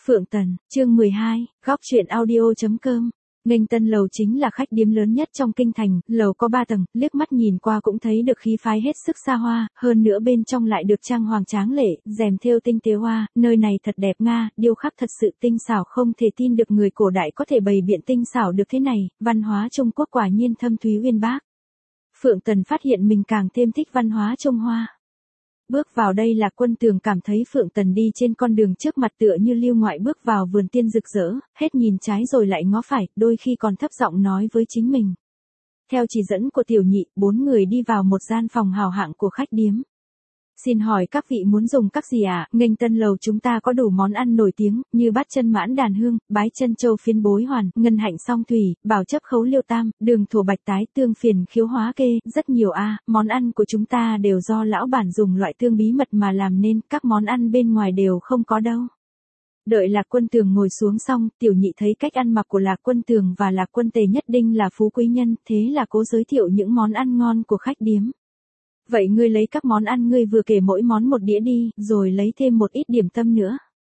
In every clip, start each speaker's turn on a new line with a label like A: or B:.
A: Phượng Tần, chương 12, góc truyện audio.com. Nghênh Tân lầu chính là khách điếm lớn nhất trong kinh thành, lầu có 3 tầng, liếc mắt nhìn qua cũng thấy được khí phái hết sức xa hoa, hơn nữa bên trong lại được trang hoàng tráng lệ, rèm thêu tinh tế hoa, nơi này thật đẹp nga, điêu khắc thật sự tinh xảo, không thể tin được người cổ đại có thể bày biện tinh xảo được thế này, văn hóa Trung Quốc quả nhiên thâm thúy uyên bác. Phượng Tần phát hiện mình càng thêm thích văn hóa Trung Hoa. Bước vào đây là Quân Tường cảm thấy Phượng Tần đi trên con đường trước mặt tựa như lưu ngoại bước vào vườn tiên rực rỡ, hết nhìn trái rồi lại ngó phải, đôi khi còn thấp giọng nói với chính mình. Theo chỉ dẫn của Tiểu Nhị, 4 người đi vào một gian phòng hào hạng của khách điếm. Xin hỏi các vị muốn dùng các gì ạ? Nghênh Tân lầu chúng ta có đủ món ăn nổi tiếng, như bát chân mãn đàn hương, bái chân châu phiến bối hoàn, ngân hạnh song thủy, bảo chấp khấu liêu tam, đường thổ bạch tái, tương phiền khiếu hóa kê, rất nhiều món ăn của chúng ta đều do lão bản dùng loại tương bí mật mà làm nên, các món ăn bên ngoài đều không có đâu. Đợi Lạc Quân Tường ngồi xuống xong, Tiểu Nhị thấy cách ăn mặc của Lạc Quân Tường và Lạc Quân Tề nhất định là phú quý nhân, thế là cố giới thiệu những món ăn ngon của khách điếm. Vậy ngươi lấy các món ăn ngươi vừa kể mỗi món một đĩa đi, rồi lấy thêm một ít điểm tâm nữa.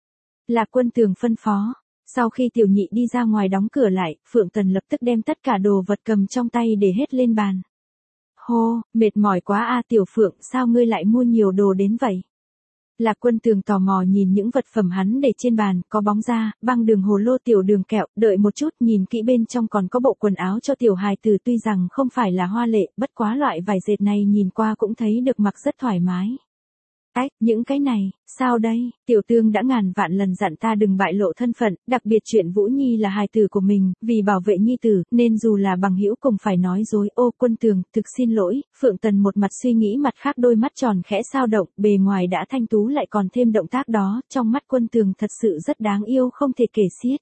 A: Lạc Quân Tường phân phó. Sau khi Tiểu Nhị đi ra ngoài đóng cửa lại, Phượng Tần lập tức đem tất cả đồ vật cầm trong tay để hết lên bàn. Hô, mệt mỏi quá Tiểu Phượng, sao ngươi lại mua nhiều đồ đến vậy? Lạc Quân Tường tò mò nhìn những vật phẩm hắn để trên bàn, có bóng da, băng đường hồ lô, tiểu đường kẹo, đợi một chút nhìn kỹ bên trong còn có bộ quần áo cho tiểu hài tử, tuy rằng không phải là hoa lệ, bất quá loại vải dệt này nhìn qua cũng thấy được mặc rất thoải mái. Những cái này, sao đây? Tiểu Tương đã ngàn vạn lần dặn ta đừng bại lộ thân phận, đặc biệt chuyện Vũ Nhi là hài tử của mình, vì bảo vệ nhi tử, nên dù là bằng hữu cũng phải nói dối. Ô Quân Tường, thực xin lỗi. Phượng Tần một mặt suy nghĩ mặt khác đôi mắt tròn khẽ sao động, bề ngoài đã thanh tú lại còn thêm động tác đó, trong mắt Quân Tường thật sự rất đáng yêu không thể kể xiết.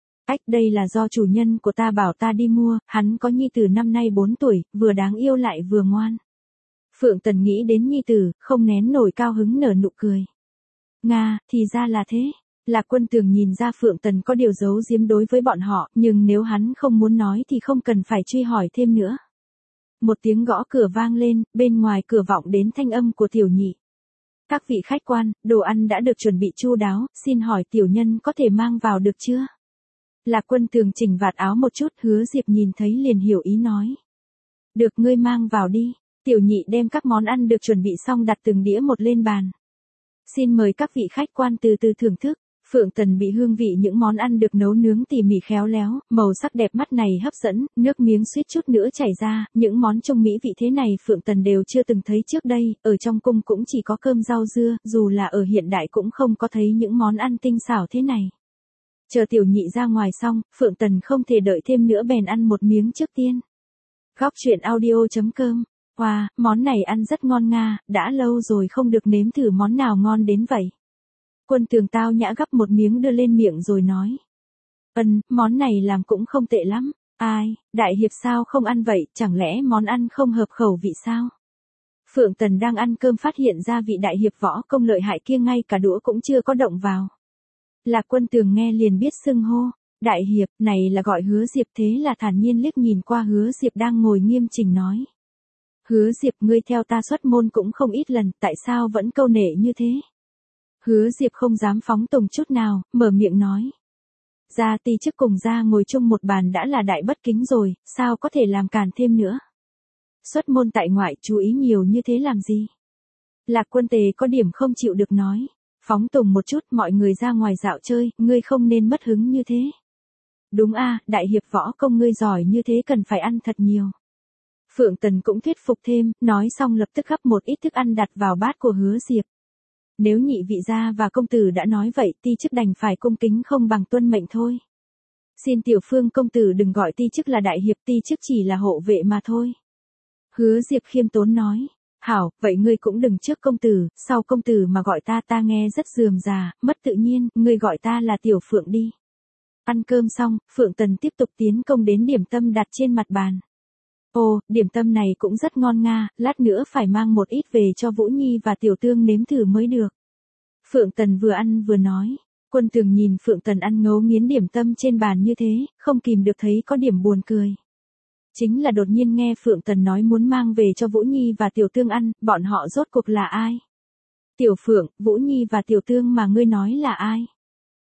A: Đây là do chủ nhân của ta bảo ta đi mua, hắn có nhi tử năm nay 4 tuổi, vừa đáng yêu lại vừa ngoan. Phượng Tần nghĩ đến nhi tử, không nén nổi cao hứng nở nụ cười. Nga, thì ra là thế. Lạc Quân Tường nhìn ra Phượng Tần có điều giấu giếm đối với bọn họ, nhưng nếu hắn không muốn nói thì không cần phải truy hỏi thêm nữa. Một tiếng gõ cửa vang lên, bên ngoài cửa vọng đến thanh âm của Tiểu Nhị. Các vị khách quan, đồ ăn đã được chuẩn bị chu đáo, xin hỏi tiểu nhân có thể mang vào được chưa? Lạc Quân Tường chỉnh vạt áo một chút, Hứa Diệp nhìn thấy liền hiểu ý nói. Được, ngươi mang vào đi. Tiểu Nhị đem các món ăn được chuẩn bị xong đặt từng đĩa một lên bàn. Xin mời các vị khách quan từ từ thưởng thức. Phượng Tần bị hương vị những món ăn được nấu nướng tỉ mỉ khéo léo, màu sắc đẹp mắt này hấp dẫn, nước miếng suýt chút nữa chảy ra, những món trung mỹ vị thế này Phượng Tần đều chưa từng thấy trước đây, ở trong cung cũng chỉ có cơm rau dưa, dù là ở hiện đại cũng không có thấy những món ăn tinh xảo thế này. Chờ Tiểu Nhị ra ngoài xong, Phượng Tần không thể đợi thêm nữa bèn ăn một miếng trước tiên. Góc truyện audio.com. Wow, món này ăn rất ngon nga, đã lâu rồi không được nếm thử món nào ngon đến vậy. Quân Tường tao nhã gắp một miếng đưa lên miệng rồi nói. Món này làm cũng không tệ lắm. Đại hiệp sao không ăn vậy, chẳng lẽ món ăn không hợp khẩu vị sao? Phượng Tần đang ăn cơm phát hiện ra vị đại hiệp võ công lợi hại kia ngay cả đũa cũng chưa có động vào. Lạc Quân Tường nghe liền biết xưng hô. Đại hiệp, này là gọi Hứa Diệp, thế là thản nhiên liếc nhìn qua Hứa Diệp đang ngồi nghiêm chỉnh nói. Hứa Diệp, ngươi theo ta xuất môn cũng không ít lần, tại sao vẫn câu nệ như thế? Hứa Diệp không dám phóng tùng chút nào, mở miệng nói. Gia ti chức cùng gia ngồi chung một bàn đã là đại bất kính rồi, sao có thể làm càn thêm nữa? Xuất môn tại ngoại chú ý nhiều như thế làm gì? Lạc Quân Tề có điểm không chịu được nói. Phóng tùng một chút, mọi người ra ngoài dạo chơi, ngươi không nên mất hứng như thế. Đúng đại hiệp võ công ngươi giỏi như thế cần phải ăn thật nhiều. Phượng Tần cũng thuyết phục thêm, nói xong lập tức gắp một ít thức ăn đặt vào bát của Hứa Diệp. Nếu nhị vị gia và công tử đã nói vậy, ti chức đành phải cung kính không bằng tuân mệnh thôi. Xin tiểu phương công tử đừng gọi ti chức là đại hiệp, ti chức chỉ là hộ vệ mà thôi. Hứa Diệp khiêm tốn nói. Hảo, vậy ngươi cũng đừng trước công tử, sau công tử mà gọi ta nghe rất rườm rà, mất tự nhiên, ngươi gọi ta là Tiểu Phượng đi. Ăn cơm xong, Phượng Tần tiếp tục tiến công đến điểm tâm đặt trên mặt bàn. Ồ, điểm tâm này cũng rất ngon nga, lát nữa phải mang một ít về cho Vũ Nhi và Tiểu Tương nếm thử mới được. Phượng Tần vừa ăn vừa nói. Quân Tường nhìn Phượng Tần ăn ngấu nghiến điểm tâm trên bàn như thế, không kìm được thấy có điểm buồn cười. Chính là đột nhiên nghe Phượng Tần nói muốn mang về cho Vũ Nhi và Tiểu Tương ăn, bọn họ rốt cuộc là ai? Tiểu Phượng, Vũ Nhi và Tiểu Tương mà ngươi nói là ai?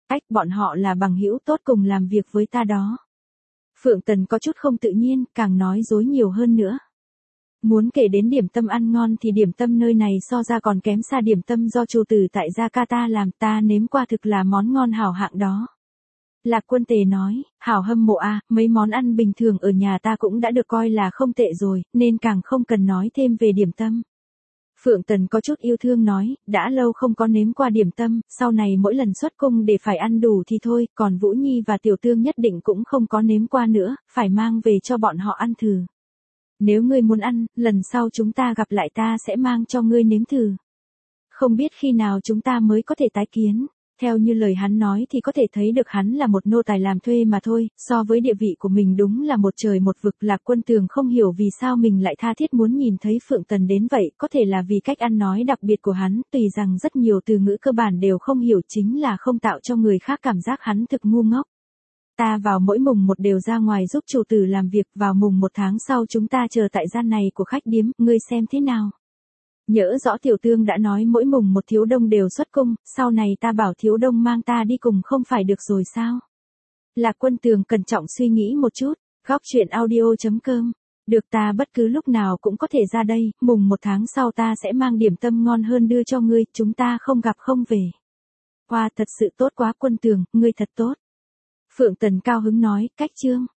A: Cách bọn họ là bằng hữu tốt cùng làm việc với ta đó. Phượng Tần có chút không tự nhiên, càng nói dối nhiều hơn nữa. Muốn kể đến điểm tâm ăn ngon thì điểm tâm nơi này so ra còn kém xa điểm tâm do chủ tử tại Jakarta làm, ta nếm qua thực là món ngon hảo hạng đó. Lạc Quân Tề nói, hảo hâm mộ a, mấy món ăn bình thường ở nhà ta cũng đã được coi là không tệ rồi, nên càng không cần nói thêm về điểm tâm. Phượng Tần có chút yêu thương nói, đã lâu không có nếm qua điểm tâm, sau này mỗi lần xuất cung để phải ăn đủ thì thôi, còn Vũ Nhi và Tiểu Tương nhất định cũng không có nếm qua nữa, phải mang về cho bọn họ ăn thử. Nếu ngươi muốn ăn, lần sau chúng ta gặp lại ta sẽ mang cho ngươi nếm thử. Không biết khi nào chúng ta mới có thể tái kiến. Theo như lời hắn nói thì có thể thấy được hắn là một nô tài làm thuê mà thôi, so với địa vị của mình đúng là một trời một vực. Lạc Quân Tường không hiểu vì sao mình lại tha thiết muốn nhìn thấy Phượng Tần đến vậy, có thể là vì cách ăn nói đặc biệt của hắn, tùy rằng rất nhiều từ ngữ cơ bản đều không hiểu chính là không tạo cho người khác cảm giác hắn thực ngu ngốc. Ta vào mỗi mùng 1 đều ra ngoài giúp chủ tử làm việc, vào mùng 1 tháng sau chúng ta chờ tại gian này của khách điếm, ngươi xem thế nào. Nhỡ rõ Tiểu Tương đã nói mỗi mùng 1 Thiếu Đông đều xuất cung, sau này ta bảo Thiếu Đông mang ta đi cùng không phải được rồi sao? Lạc Quân Tường cẩn trọng suy nghĩ một chút, góc chuyện audio.com. Được, ta bất cứ lúc nào cũng có thể ra đây, mùng 1 tháng sau ta sẽ mang điểm tâm ngon hơn đưa cho ngươi, chúng ta không gặp không về. Hoa thật sự tốt quá Quân Tường, ngươi thật tốt. Phượng Tần cao hứng nói, cách chương.